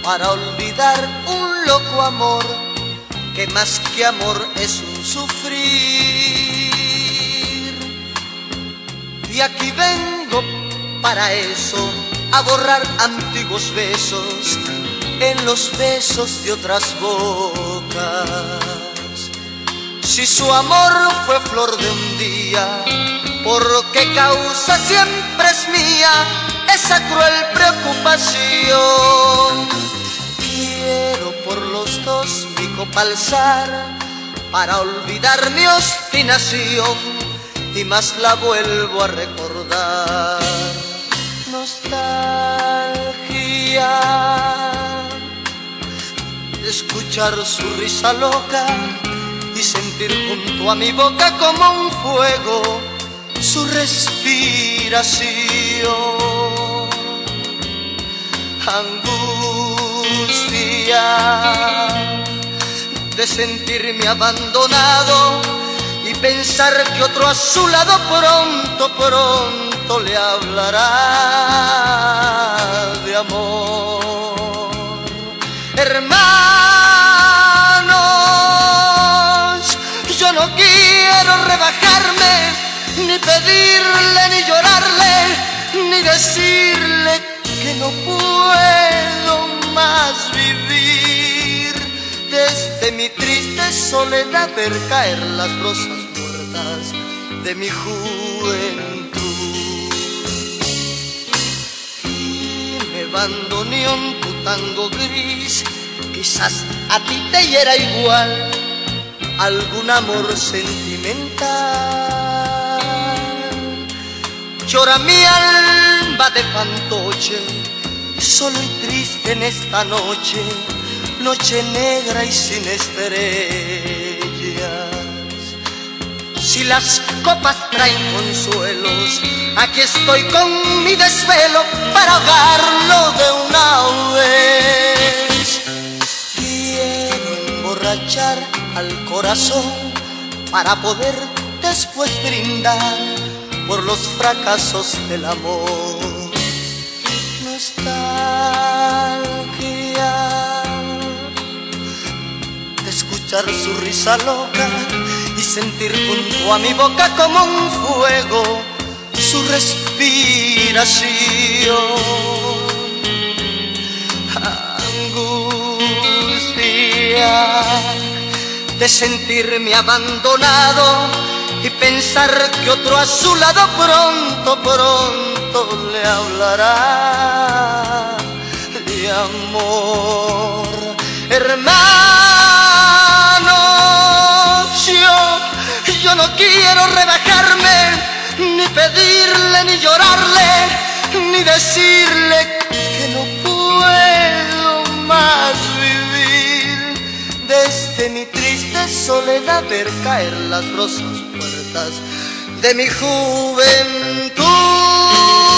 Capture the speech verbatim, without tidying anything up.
para olvidar un loco amor que más que amor es un sufrir. Y aquí vengo para eso, a borrar antiguos besos en los besos de otras bocas. Si su amor fue flor de un día, ¿por qué causa siempre es mía esa cruel preocupación? Quiero por los dos mi copa alzar para olvidar mi obstinación y más la vuelvo a recordar. Nostalgia de escuchar su risa loca y sentir junto a mi boca como un fuego su respiración. Angustia de sentirme abandonado y pensar que otro a su lado pronto, pronto le hablará de amor. Hermanos, yo no quiero rebajarme, ni pedirle, ni llorarle, ni decirle que no puedo más vivir. Desde mi triste soledad ver caer las rosas muertas de mi juventud. Y me abandoné en tu tango gris, quizás a ti te hiera igual algún amor sentimental. Llora mi alma de fantoche, solo y triste en esta noche, noche negra y sin estrellas. Si las copas traen consuelos, aquí estoy con mi desvelo para ahogarlo de una vez. Quiero emborrachar al corazón para poder después brindar por los fracasos del amor. Nostalgia de escuchar su risa loca y sentir junto a mi boca como un fuego su respiración. Angustia de sentirme abandonado y pensar que otro a su lado pronto, pronto le hablará de amor. Hermanos, yo, yo no quiero rebajarme, ni pedirle, ni llorarle, ni decirle que no puedo más vivir. Desde mi triste soledad ver caer las rosas muertas de mi juventud.